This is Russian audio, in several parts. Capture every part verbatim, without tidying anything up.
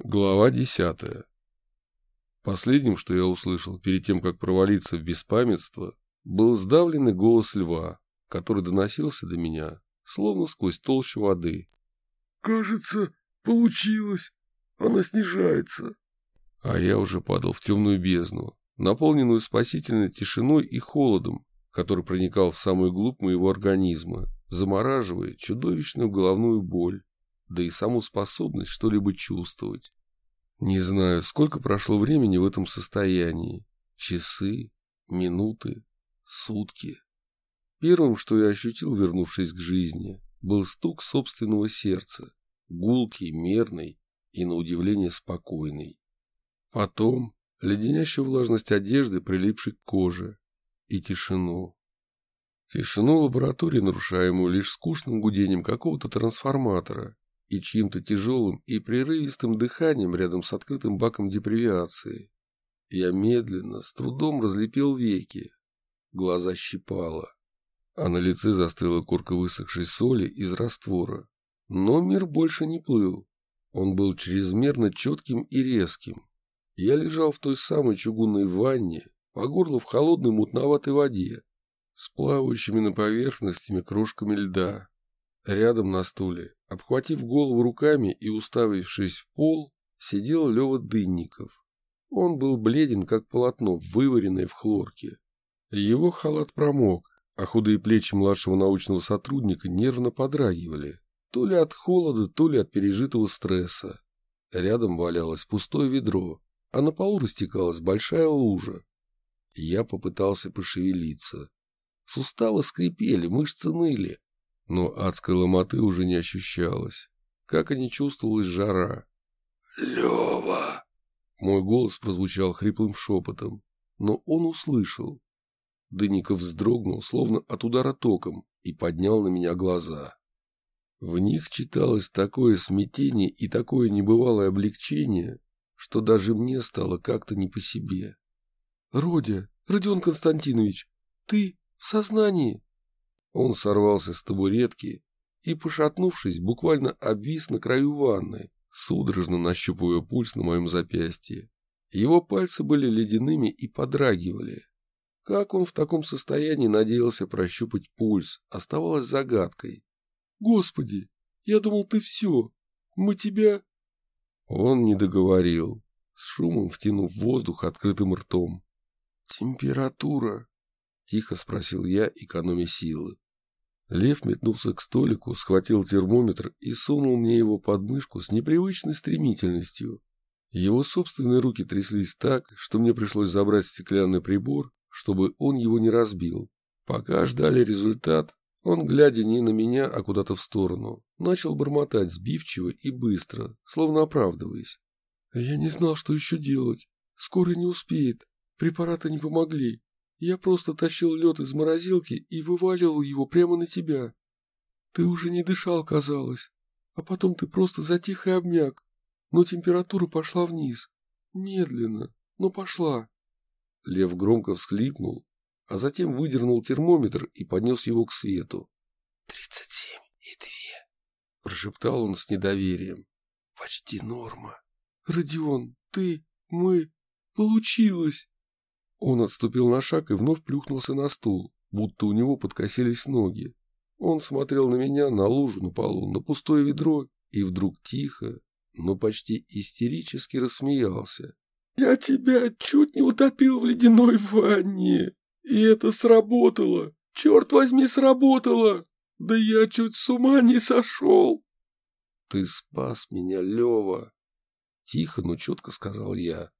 Глава десятая. Последним, что я услышал перед тем, как провалиться в беспамятство, был сдавленный голос льва, который доносился до меня, словно сквозь толщу воды. «Кажется, получилось. Она снижается». А я уже падал в темную бездну, наполненную спасительной тишиной и холодом, который проникал в самую глубь моего организма, замораживая чудовищную головную боль, да и саму способность что-либо чувствовать. Не знаю, сколько прошло времени в этом состоянии. Часы, минуты, сутки. Первым, что я ощутил, вернувшись к жизни, был стук собственного сердца, гулкий, мерный и, на удивление, спокойный. Потом леденящую влажность одежды, прилипшей к коже, и тишину. Тишину лаборатории, нарушаемую лишь скучным гудением какого-то трансформатора и чьим-то тяжелым и прерывистым дыханием рядом с открытым баком депривиации. Я медленно, с трудом разлепил веки. Глаза щипало, а на лице застыла корка высохшей соли из раствора. Но мир больше не плыл. Он был чрезмерно четким и резким. Я лежал в той самой чугунной ванне, по горло в холодной мутноватой воде, с плавающими на поверхностями крошками льда. Рядом на стуле, обхватив голову руками и уставившись в пол, сидел Лёва Дынников. Он был бледен, как полотно, вываренное в хлорке. Его халат промок, а худые плечи младшего научного сотрудника нервно подрагивали, то ли от холода, то ли от пережитого стресса. Рядом валялось пустое ведро, а на полу растекалась большая лужа. Я попытался пошевелиться. Суставы скрипели, мышцы ныли. Но адской ломоты уже не ощущалось, как и не чувствовалась жара. «Лёва!» Мой голос прозвучал хриплым шепотом, но он услышал. Дынников вздрогнул, словно от удара током, и поднял на меня глаза. В них читалось такое смятение и такое небывалое облегчение, что даже мне стало как-то не по себе. «Родя, Родион Константинович, ты в сознании?» Он сорвался с табуретки и, пошатнувшись, буквально обвис на краю ванны, судорожно нащупывая пульс на моем запястье. Его пальцы были ледяными и подрагивали. Как он в таком состоянии надеялся прощупать пульс, оставалось загадкой. «Господи, я думал, ты все. Мы тебя...» Он не договорил, с шумом втянув воздух открытым ртом. «Температура?» — тихо спросил я, экономя силы. Лев метнулся к столику, схватил термометр и сунул мне его под мышку с непривычной стремительностью. Его собственные руки тряслись так, что мне пришлось забрать стеклянный прибор, чтобы он его не разбил. Пока ждали результат, он, глядя не на меня, а куда-то в сторону, начал бормотать сбивчиво и быстро, словно оправдываясь. «Я не знал, что еще делать. Скоро не успеет. Препараты не помогли. Я просто тащил лед из морозилки и вываливал его прямо на тебя. Ты уже не дышал, казалось. А потом ты просто затих и обмяк. Но температура пошла вниз. Медленно, но пошла». Лев громко всхлипнул, а затем выдернул термометр и поднес его к свету. «Тридцать семь и две», — прошептал он с недоверием. «Почти норма». «Родион, ты, мы... Получилось!» Он отступил на шаг и вновь плюхнулся на стул, будто у него подкосились ноги. Он смотрел на меня, на лужу на полу, на пустое ведро, и вдруг тихо, но почти истерически рассмеялся. «Я тебя чуть не утопил в ледяной ванне, и это сработало! Черт возьми, сработало! Да я чуть с ума не сошел!» «Ты спас меня, Лева!» Тихо, но четко сказал я.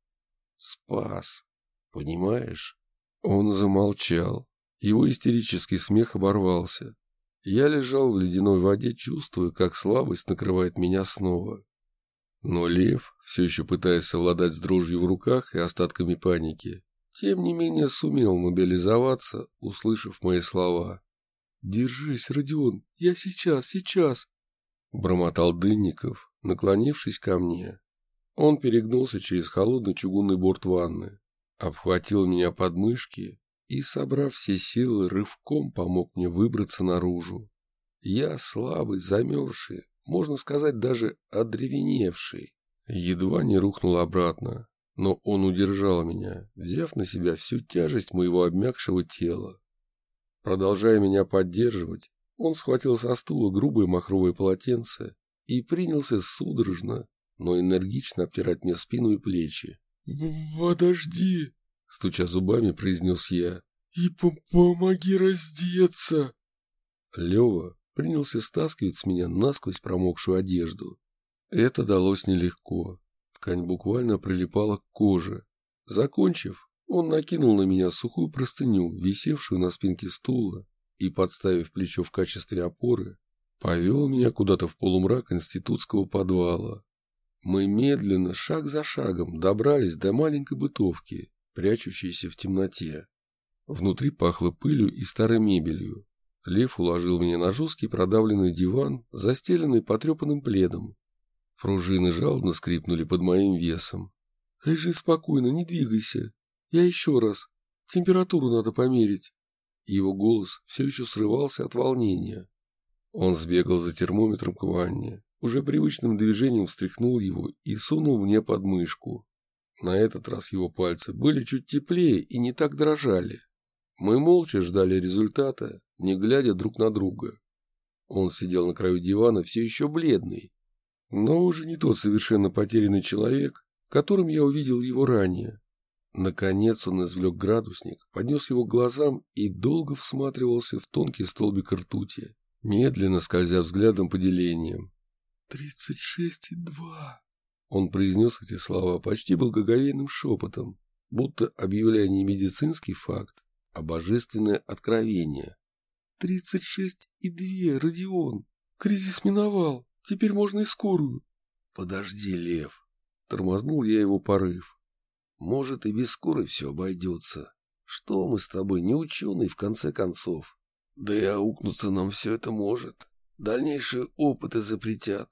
«Спас! Понимаешь?» Он замолчал. Его истерический смех оборвался. Я лежал в ледяной воде, чувствуя, как слабость накрывает меня снова. Но Лев, все еще пытаясь совладать с дрожью в руках и остатками паники, тем не менее сумел мобилизоваться, услышав мои слова. «Держись, Родион, я сейчас, сейчас!» Бормотал Дынников, наклонившись ко мне. Он перегнулся через холодный чугунный борт ванны, обхватил меня под мышки и, собрав все силы, рывком помог мне выбраться наружу. Я, слабый, замерзший, можно сказать, даже одревеневший, Едва не рухнул обратно, но он удержал меня, взяв на себя всю тяжесть моего обмякшего тела. Продолжая меня поддерживать, он схватил со стула грубое махровое полотенце и принялся судорожно, но энергично обтирать мне спину и плечи. «Подожди!» — стуча зубами, произнес я. «И помоги раздеться!» Лева принялся стаскивать с меня насквозь промокшую одежду. Это далось нелегко. Ткань буквально прилипала к коже. Закончив, он накинул на меня сухую простыню, висевшую на спинке стула, и, подставив плечо в качестве опоры, повел меня куда-то в полумрак институтского подвала. Мы медленно, шаг за шагом, добрались до маленькой бытовки, прячущейся в темноте. Внутри пахло пылью и старой мебелью. Лев уложил меня на жесткий продавленный диван, застеленный потрепанным пледом. Пружины жалобно скрипнули под моим весом. «Лежи спокойно, не двигайся. Я еще раз. Температуру надо померить». Его голос все еще срывался от волнения. Он сбегал за термометром к ванне, уже привычным движением встряхнул его и сунул мне под мышку. На этот раз его пальцы были чуть теплее и не так дрожали. Мы молча ждали результата, не глядя друг на друга. Он сидел на краю дивана все еще бледный, но уже не тот совершенно потерянный человек, которым я увидел его ранее. Наконец он извлек градусник, поднес его к глазам и долго всматривался в тонкий столбик ртути, медленно скользя взглядом по делениям. «Тридцать шесть и два». Он произнес эти слова почти благоговейным шепотом, будто объявляя не медицинский факт, а божественное откровение. «Тридцать шесть и две, Родион. Кризис миновал. Теперь можно и скорую». «Подожди, Лев». Тормознул я его порыв. «Может, и без скорой все обойдется. Что мы с тобой, не ученые, в конце концов? Да и аукнуться нам все это может. Дальнейшие опыты запретят».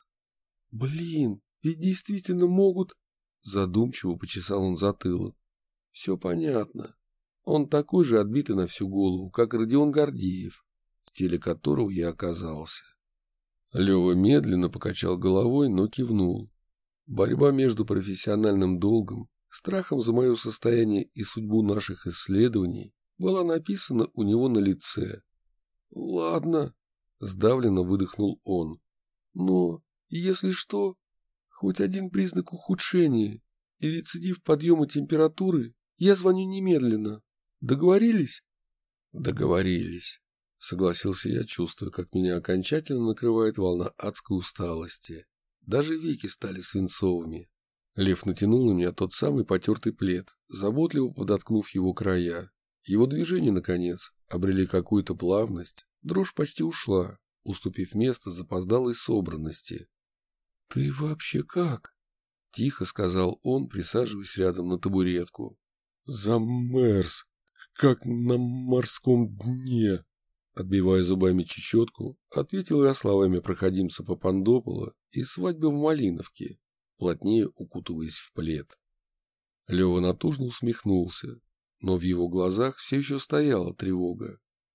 «Блин, ведь действительно могут...» Задумчиво почесал он затылок. «Все понятно. Он такой же отбитый на всю голову, как Родион Гордеев, в теле которого я оказался». Лева медленно покачал головой, но кивнул. Борьба между профессиональным долгом, страхом за мое состояние и судьбу наших исследований была написана у него на лице. «Ладно», — сдавленно выдохнул он. «Но, если что, хоть один признак ухудшения и рецидив подъема температуры, я звоню немедленно. Договорились?» «Договорились», — согласился я, чувствуя, как меня окончательно накрывает волна адской усталости. Даже веки стали свинцовыми. Лев натянул на меня тот самый потертый плед, заботливо подоткнув его края. Его движения, наконец, обрели какую-то плавность, дрожь почти ушла, уступив место запоздалой собранности. «Ты вообще как?» — тихо сказал он, присаживаясь рядом на табуретку. «Замерз, как на морском дне», — отбивая зубами чечетку, ответил я словами проходимца Папандопола из «Свадьбы в Малиновке», плотнее укутываясь в плед. Лева натужно усмехнулся, но в его глазах все еще стояла тревога.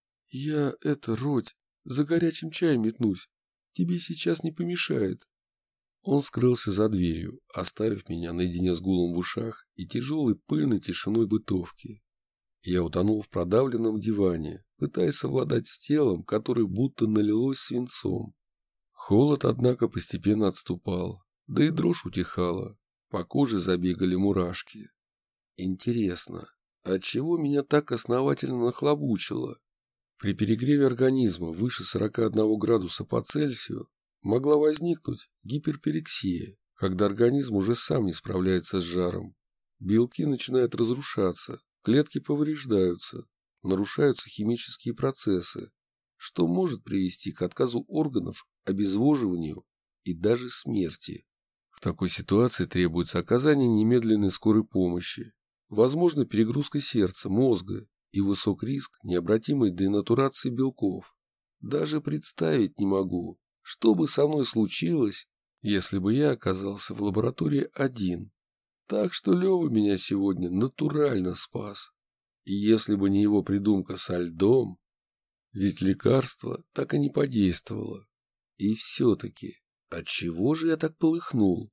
«Я это, Родь, за горячим чаем метнусь. Тебе сейчас не помешает». Он скрылся за дверью, оставив меня наедине с гулом в ушах и тяжелой пыльной тишиной бытовки. Я утонул в продавленном диване, пытаясь совладать с телом, которое будто налилось свинцом. Холод, однако, постепенно отступал, да и дрожь утихала, по коже забегали мурашки. Интересно, отчего меня так основательно нахлобучило? При перегреве организма выше сорока одного градуса по Цельсию могла возникнуть гиперперексия, когда организм уже сам не справляется с жаром. Белки начинают разрушаться, клетки повреждаются, нарушаются химические процессы, что может привести к отказу органов, обезвоживанию и даже смерти. В такой ситуации требуется оказание немедленной скорой помощи, возможно перегрузка сердца, мозга и высок риск необратимой денатурации белков. Даже представить не могу, что бы со мной случилось, если бы я оказался в лаборатории один. Так что Лева меня сегодня натурально спас. И если бы не его придумка со льдом, ведь лекарство так и не подействовало. И все-таки, отчего же я так полыхнул?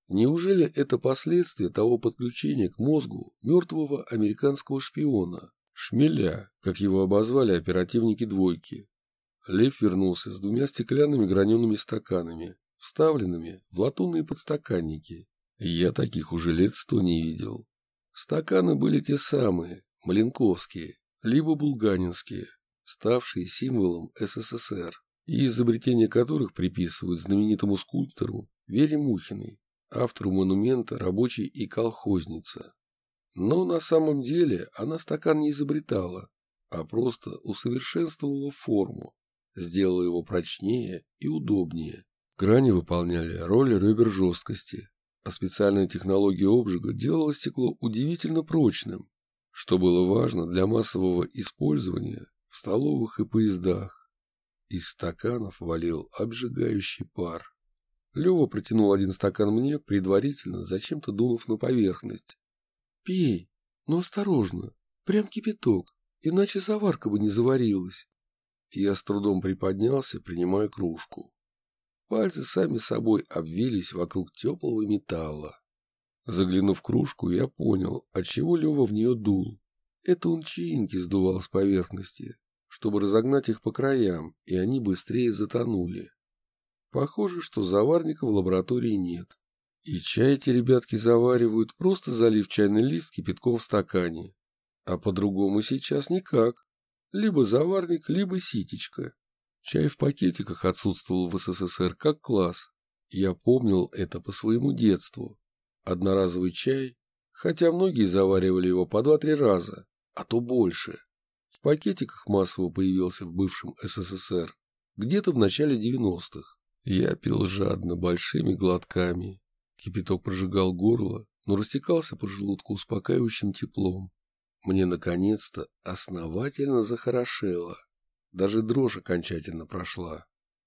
Неужели это последствия того подключения к мозгу мертвого американского шпиона, Шмеля, как его обозвали оперативники двойки? Лев вернулся с двумя стеклянными гранеными стаканами, вставленными в латунные подстаканники. Я таких уже лет сто не видел. Стаканы были те самые, маленковские, либо булганинские, ставшие символом СССР, и изобретение которых приписывают знаменитому скульптору Вере Мухиной, автору монумента «Рабочий и колхозница». Но на самом деле она стакан не изобретала, а просто усовершенствовала форму, сделала его прочнее и удобнее. Грани выполняли роль ребер жесткости, а специальная технология обжига делала стекло удивительно прочным, что было важно для массового использования в столовых и поездах. Из стаканов валил обжигающий пар. Лева протянул один стакан мне, предварительно зачем-то дунув на поверхность. «Пей, но осторожно, прям кипяток, иначе заварка бы не заварилась». Я с трудом приподнялся, принимая кружку. Пальцы сами собой обвились вокруг теплого металла. Заглянув в кружку, я понял, отчего Лева в нее дул. Это он чаинки сдувал с поверхности, чтобы разогнать их по краям, и они быстрее затонули. Похоже, что заварника в лаборатории нет. И чай эти ребятки заваривают, просто залив чайный лист кипятком в стакане. А по-другому сейчас никак. Либо заварник, либо ситечка. Чай в пакетиках отсутствовал в СССР как класс. Я помнил это по своему детству. Одноразовый чай, хотя многие заваривали его по два-три раза, а то больше. В пакетиках массово появился в бывшем СССР где-то в начале девяностых. Я пил жадно, большими глотками. Кипяток прожигал горло, но растекался по желудку успокаивающим теплом. Мне, наконец-то, основательно захорошело. Даже дрожь окончательно прошла.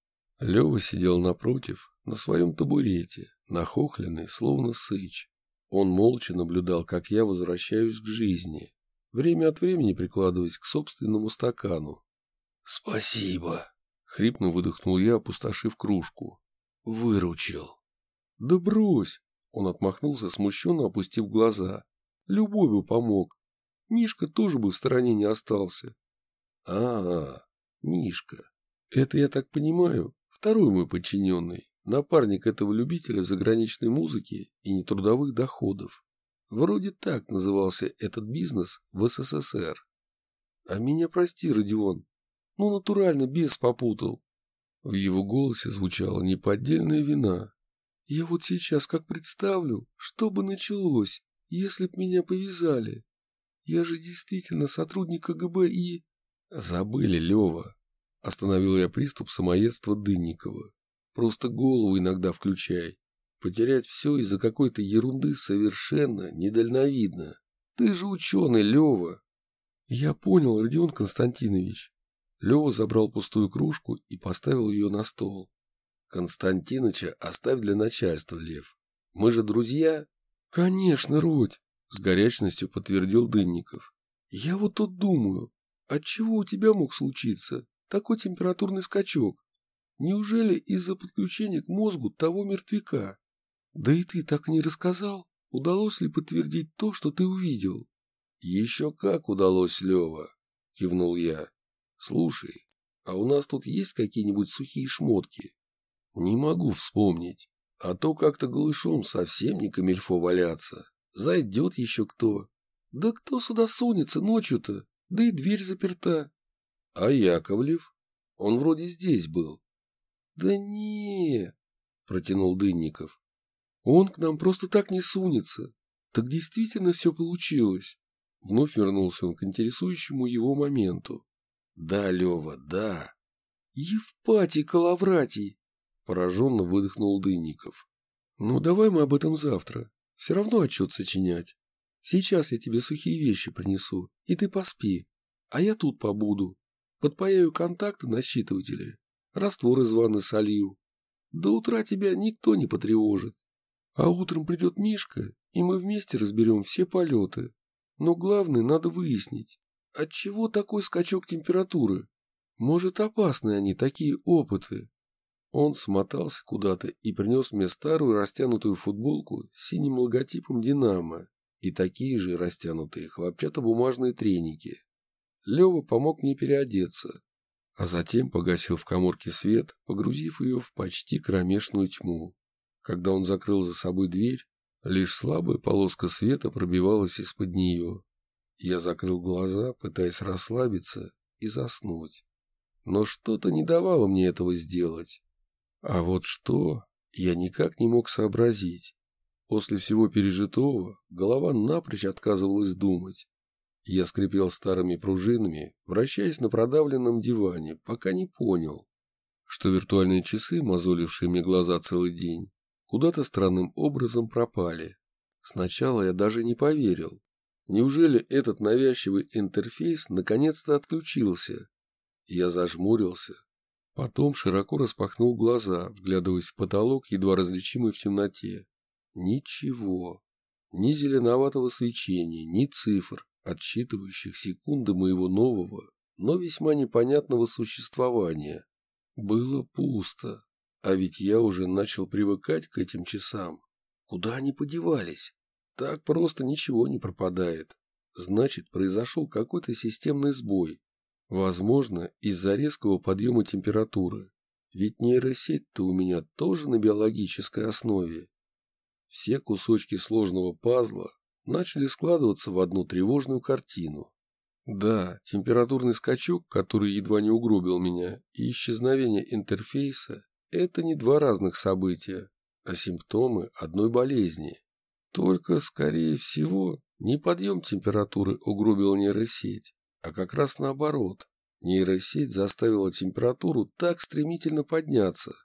Лева сидел напротив, на своем табурете, нахохленный, словно сыч. Он молча наблюдал, как я возвращаюсь к жизни, время от времени прикладываясь к собственному стакану. «Спасибо!» — хрипно выдохнул я, опустошив кружку. «Выручил!» «Да брось!» — он отмахнулся, смущенно опустив глаза. «Любой бы помог. Мишка тоже бы в стороне не остался». «А-а, Мишка. Это, я так понимаю, второй мой подчиненный, напарник этого любителя заграничной музыки и нетрудовых доходов. Вроде так назывался этот бизнес в СССР. А меня прости, Родион, ну натурально бес попутал». В его голосе звучала неподдельная вина. «Я вот сейчас как представлю, что бы началось, если б меня повязали. Я же действительно сотрудник КГБ и...» «Забыли, Лева», — остановил я приступ самоедства Дынникова. «Просто голову иногда включай. Потерять все из-за какой-то ерунды совершенно недальновидно. Ты же ученый, Лева». «Я понял, Родион Константинович». Лева забрал пустую кружку и поставил ее на стол. «Константиныча оставь для начальства, Лев. Мы же друзья?» «Конечно, Родь», — с горячностью подтвердил Дынников. «Я вот тут думаю, отчего у тебя мог случиться такой температурный скачок? Неужели из-за подключения к мозгу того мертвяка? Да и ты так не рассказал, удалось ли подтвердить то, что ты увидел?» «Еще как удалось, Лева», — кивнул я. «Слушай, а у нас тут есть какие-нибудь сухие шмотки?» «Не могу вспомнить, а то как-то голышом совсем не камильфо валяться. Зайдет еще кто». «Да кто сюда сунется ночью-то? Да и дверь заперта». «А Яковлев? Он вроде здесь был». «Да не», — протянул Дынников. «Он к нам просто так не сунется. Так действительно все получилось». Вновь вернулся он к интересующему его моменту. «Да, Лева, да». «Евпатий Калавратий», — пораженно выдохнул Дынников. «Ну, давай мы об этом завтра. Все равно отчет сочинять. Сейчас я тебе сухие вещи принесу, и ты поспи. А я тут побуду. Подпаяю контакты на считывателе. Раствор из ванны солью. До утра тебя никто не потревожит. А утром придет Мишка, и мы вместе разберем все полеты. Но главное надо выяснить, отчего такой скачок температуры. Может, опасны они, такие опыты. Он смотался куда-то и принес мне старую растянутую футболку с синим логотипом «Динамо» и такие же растянутые хлопчатобумажные треники. Лева помог мне переодеться, а затем погасил в каморке свет, погрузив ее в почти кромешную тьму. Когда он закрыл за собой дверь, лишь слабая полоска света пробивалась из-под нее. Я закрыл глаза, пытаясь расслабиться и заснуть. Но что-то не давало мне этого сделать. А вот что, я никак не мог сообразить. После всего пережитого голова напрочь отказывалась думать. Я скрипел старыми пружинами, вращаясь на продавленном диване, пока не понял, что виртуальные часы, мозолившие мне глаза целый день, куда-то странным образом пропали. Сначала я даже не поверил. Неужели этот навязчивый интерфейс наконец-то отключился? Я зажмурился. Потом широко распахнул глаза, вглядываясь в потолок, едва различимый в темноте. Ничего. Ни зеленоватого свечения, ни цифр, отсчитывающих секунды моего нового, но весьма непонятного существования. Было пусто. А ведь я уже начал привыкать к этим часам. Куда они подевались? Так просто ничего не пропадает. Значит, произошел какой-то системный сбой. Возможно, из-за резкого подъема температуры. Ведь нейросеть-то у меня тоже на биологической основе. Все кусочки сложного пазла начали складываться в одну тревожную картину. Да, температурный скачок, который едва не угробил меня, и исчезновение интерфейса – это не два разных события, а симптомы одной болезни. Только, скорее всего, не подъем температуры угробил нейросеть, а как раз наоборот. Нейросеть заставила температуру так стремительно подняться.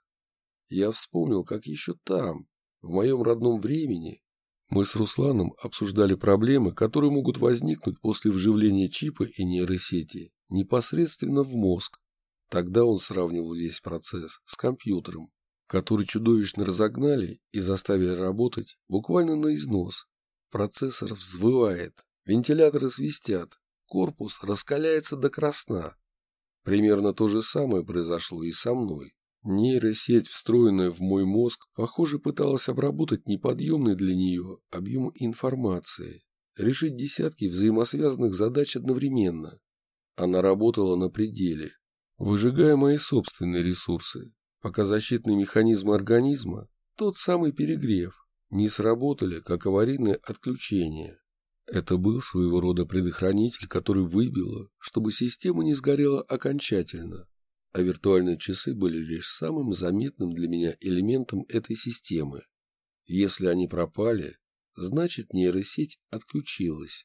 Я вспомнил, как еще там, в моем родном времени, мы с Русланом обсуждали проблемы, которые могут возникнуть после вживления чипа и нейросети непосредственно в мозг. Тогда он сравнивал весь процесс с компьютером, который чудовищно разогнали и заставили работать буквально на износ. Процессор взвывает, вентиляторы свистят, корпус раскаляется до красна. Примерно то же самое произошло и со мной. Нейросеть, встроенная в мой мозг, похоже, пыталась обработать неподъемный для нее объем информации, решить десятки взаимосвязанных задач одновременно. Она работала на пределе, выжигая мои собственные ресурсы, пока защитные механизмы организма, тот самый перегрев, не сработали, как аварийное отключение. Это был своего рода предохранитель, который выбило, чтобы система не сгорела окончательно. А виртуальные часы были лишь самым заметным для меня элементом этой системы. Если они пропали, значит нейросеть отключилась.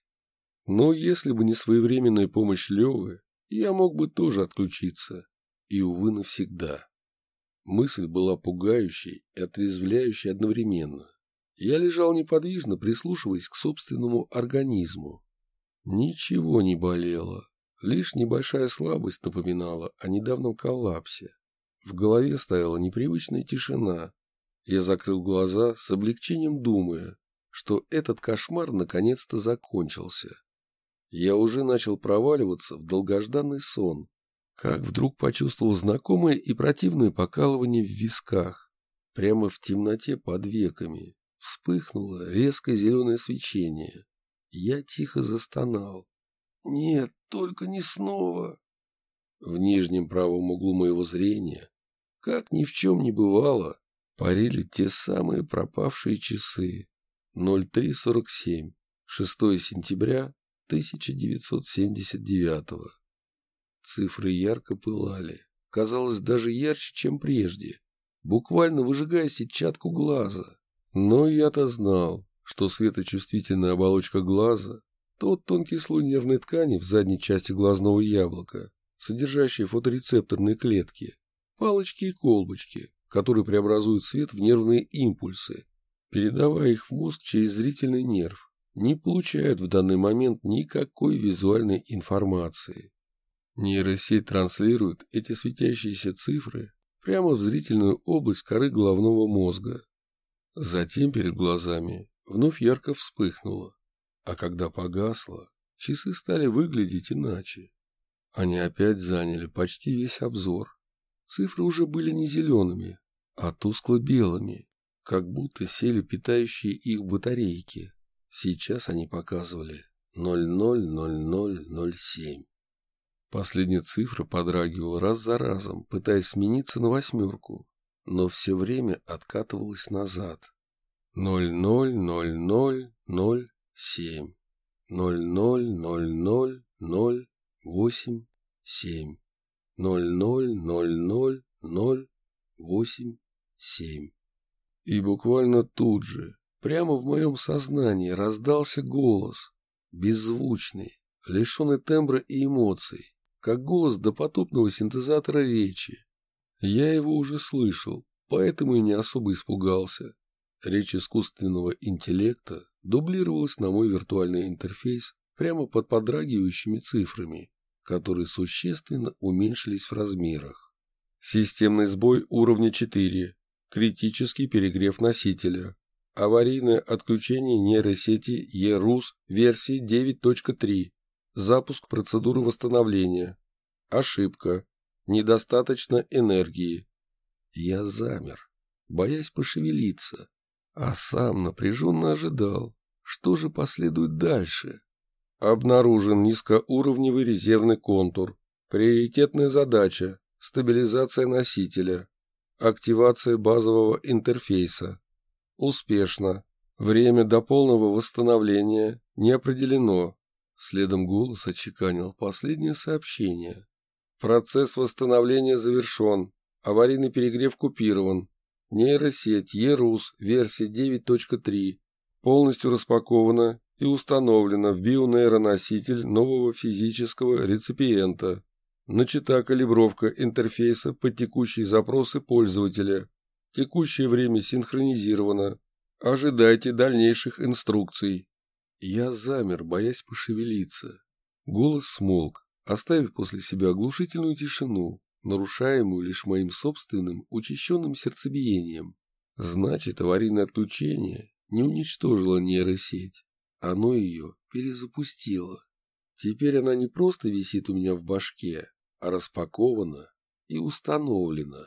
Но если бы не своевременная помощь Левы, я мог бы тоже отключиться. И, увы, навсегда. Мысль была пугающей и отрезвляющей одновременно. Я лежал неподвижно, прислушиваясь к собственному организму. Ничего не болело. Лишь небольшая слабость напоминала о недавнем коллапсе. В голове стояла непривычная тишина. Я закрыл глаза, с облегчением думая, что этот кошмар наконец-то закончился. Я уже начал проваливаться в долгожданный сон, как вдруг почувствовал знакомое и противное покалывание в висках. Прямо в темноте под веками вспыхнуло резкое зеленое свечение. Я тихо застонал. «Нет, только не снова!» В нижнем правом углу моего зрения, как ни в чем не бывало, парили те самые пропавшие часы. ноль три сорок семь, шестое сентября тысяча девятьсот семьдесят девятого. Цифры ярко пылали, казалось, даже ярче, чем прежде, буквально выжигая сетчатку глаза. Но я-то знал, что светочувствительная оболочка глаза — тот тонкий слой нервной ткани в задней части глазного яблока, содержащий фоторецепторные клетки, палочки и колбочки, которые преобразуют свет в нервные импульсы, передавая их в мозг через зрительный нерв, не получают в данный момент никакой визуальной информации. Нейросеть транслирует эти светящиеся цифры прямо в зрительную область коры головного мозга. Затем перед глазами вновь ярко вспыхнуло. А когда погасло, часы стали выглядеть иначе. Они опять заняли почти весь обзор. Цифры уже были не зелеными, а тускло-белыми, как будто сели питающие их батарейки. Сейчас они показывали ноль ноль ноль ноль ноль семь. Последняя цифра подрагивала раз за разом, пытаясь смениться на восьмерку, но все время откатывалась назад. ноль ноль ноль ноль ноль семь. ноль ноль ноль ноль ноль восемь семь. ноль ноль ноль ноль ноль восемь семь. И буквально тут же, прямо в моем сознании, раздался голос, беззвучный, лишенный тембра и эмоций, как голос допотопного синтезатора речи. Я его уже слышал, поэтому и не особо испугался. Речь искусственного интеллекта дублировалась на мой виртуальный интерфейс прямо под подрагивающими цифрами, которые существенно уменьшились в размерах. Системный сбой уровня четыре. Критический перегрев носителя. Аварийное отключение нейросети E-рус версии девять точка три. Запуск процедуры восстановления. Ошибка. Недостаточно энергии. Я замер, боясь пошевелиться, а сам напряженно ожидал, что же последует дальше. Обнаружен низкоуровневый резервный контур. Приоритетная задача – стабилизация носителя. Активация базового интерфейса. Успешно. Время до полного восстановления не определено. Следом голос отчеканил последнее сообщение. Процесс восстановления завершен. Аварийный перегрев купирован. Нейросеть E-рус версия девять точка три полностью распакована и установлена в бионейроноситель нового физического реципиента. Начата калибровка интерфейса под текущие запросы пользователя. Текущее время синхронизировано. Ожидайте дальнейших инструкций. Я замер, боясь пошевелиться. Голос смолк, оставив после себя оглушительную тишину, нарушаемую лишь моим собственным учащенным сердцебиением. Значит, аварийное отключение не уничтожило нейросеть. Оно ее перезапустило. Теперь она не просто висит у меня в башке, а распакована и установлена.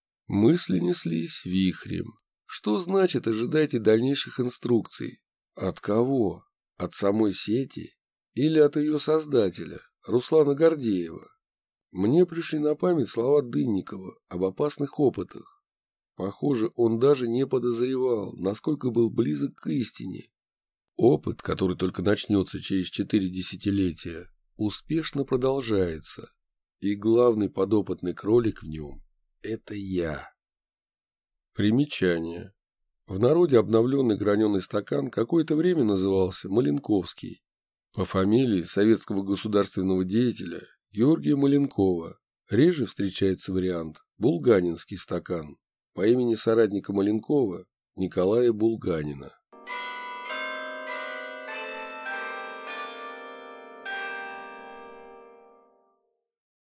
Мысли неслись вихрем. Что значит ожидайте дальнейших инструкций? От кого? От самой сети? Или от ее создателя, Руслана Гордеева? Мне пришли на память слова Дынникова об опасных опытах. Похоже, он даже не подозревал, насколько был близок к истине. Опыт, который только начнется через четыре десятилетия, успешно продолжается. И главный подопытный кролик в нем – это я. Примечание. В народе обновленный граненый стакан какое-то время назывался Маленковский. По фамилии советского государственного деятеля Георгия Маленкова. Реже встречается вариант Булганинский стакан по имени соратника Маленкова Николая Булганина.